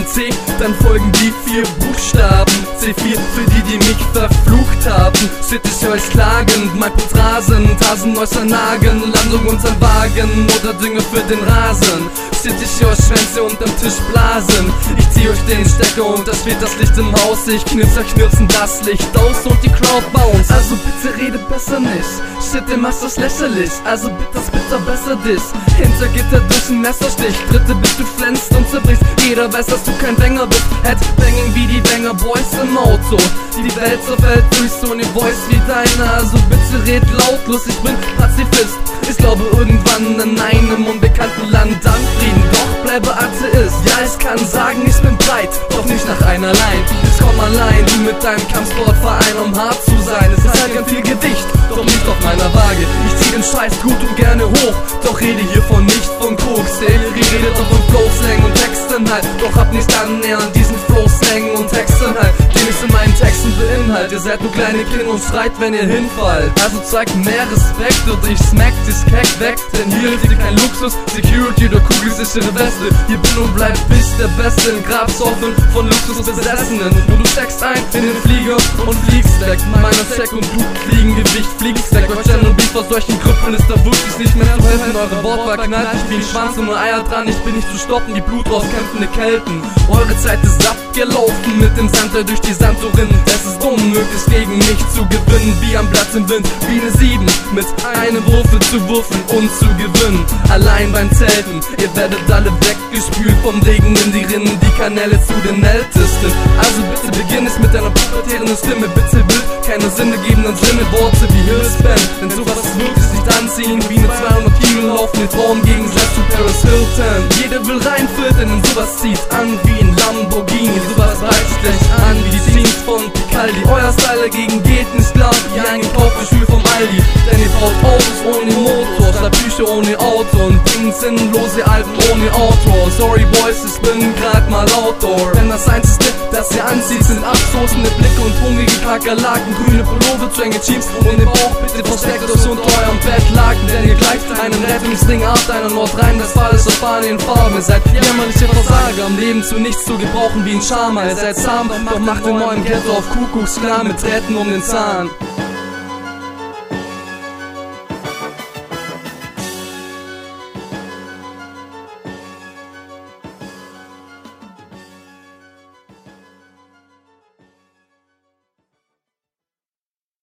C, dann folgen die 4 Buchstaben. C4 für die mich verflucht haben. Shit, ich höre euch klagen, mein Putz rasend, Hasen äußer Nagen, Landung unterm Wagen oder Dünger für den Rasen. Shit, ich höre Schwänze unterm Tisch blasen. Ich zieh euch den Stecker und da steht das Licht im Haus. Ich knipsen das Licht aus und die Crowd bounce. Also bitte rede besser nicht. Shit, ihr macht das lächerlich. Also bitte besser dich. Hinter Gitter durch ein Messerstich. Dritte bis du flänzt und zerbrichst. Jeder weiß, dass du kein Banger bist. Headbanging wie die Banger Boys im Auto. Die Welt zerfällt durch so ne Voice wie deine. Also bitte red lautlos, ich bin Pazifist. Ich glaube irgendwann in einem unbekannten Land an Frieden. Doch bleibe Atheist. Ja, ich kann sagen, ich bin breit, doch nicht nach einer Line. Ich komm allein, du mit deinem Kampfsportverein, um hart zu sein. Es ist halt ganz viel Gewicht, doch nicht auf meiner Waage. Ich zieh den Scheiß gut und gerne hoch, doch rede hiervon nicht von Koks. Der redet doch von Flow-Slang und Texten halt, doch hab nicht annähernd diesen Flow-Slang und Texten halt, den ich in meinen Texten beinhalt. Ihr seid nur kleine Kinder und schreit, wenn ihr hinfallt. Also zeigt mehr Respekt oder ich smack dich keck weg, denn hier ist dir kein Luxus, Security oder kugelsichere Weste. Hier bin und bleib bis der Beste in Grabsoffen von Luxusbesessenen. Wo du steckst ein in den Flieger und fliegst weg. Meiner Check und du Fliegengewicht, fliegst weg. Euch und Beef aus solchen Krüppeln ist da wirklich nicht mehr zu helfen. Eure Wortwahl knallt nicht wie ein Schwanz und nur Eier dran. Ich bin nicht zu stoppen, die Blut rauskämpfende Kelten. Eure Zeit ist abgelaufen mit dem Sandteil durch die Sanddorinnen. Es ist unmöglich gegen mich zu gewinnen, wie am Blatt im Wind, wie eine 7 mit einem Wurfe zu würfeln und zu gewinnen. Allein beim Zelten, ihr werdet alle weggespült vom Regen in die Rinnen, die Kanäle zu den Ältesten. Also bitte beginn es mit deiner pubertären Stimme, bitte Bild, keine sinngegebenen Sinne, Worte wie Hillspan, denn sowas ist wirklich nicht anziehen, wie eine 200 Kilo laufende Frau im Gegensatz zu Paris Hilton. Jeder will reinfiltern, denn sowas zieht an wie ein Lamborghini, sowas reizt dich an wie die Scenes von Picaldi. Euer Style dagegen geht nicht klar, wie ein gekauftes Schuh vom Aldi, denn ihr baut Autos ohne Motor, schreibt Bücher ohne Autor und bringt sinnlose Alben ohne Autor. Sorry Boys, ich bin grad mal Outdoor, denn das Einzige, das ihr anzieht, sind abstoßende Blicke und hungrige Kakerlaken, grüne Pullover, Tränge Jeans und den Bauch bitte versteckt euch unter eurem Bettlaken, denn ihr gleicht einem Rettungsring ab einer Nordrhein-Westfalischer Spanienfarben. Ihr seid jämmerliche Versager, am Leben zu nichts zu gebrauchen wie ein Charmer. Ihr seid zahm, doch macht in eurem Ghetto auf Kuckucksklan mit Drähten um den Zahn.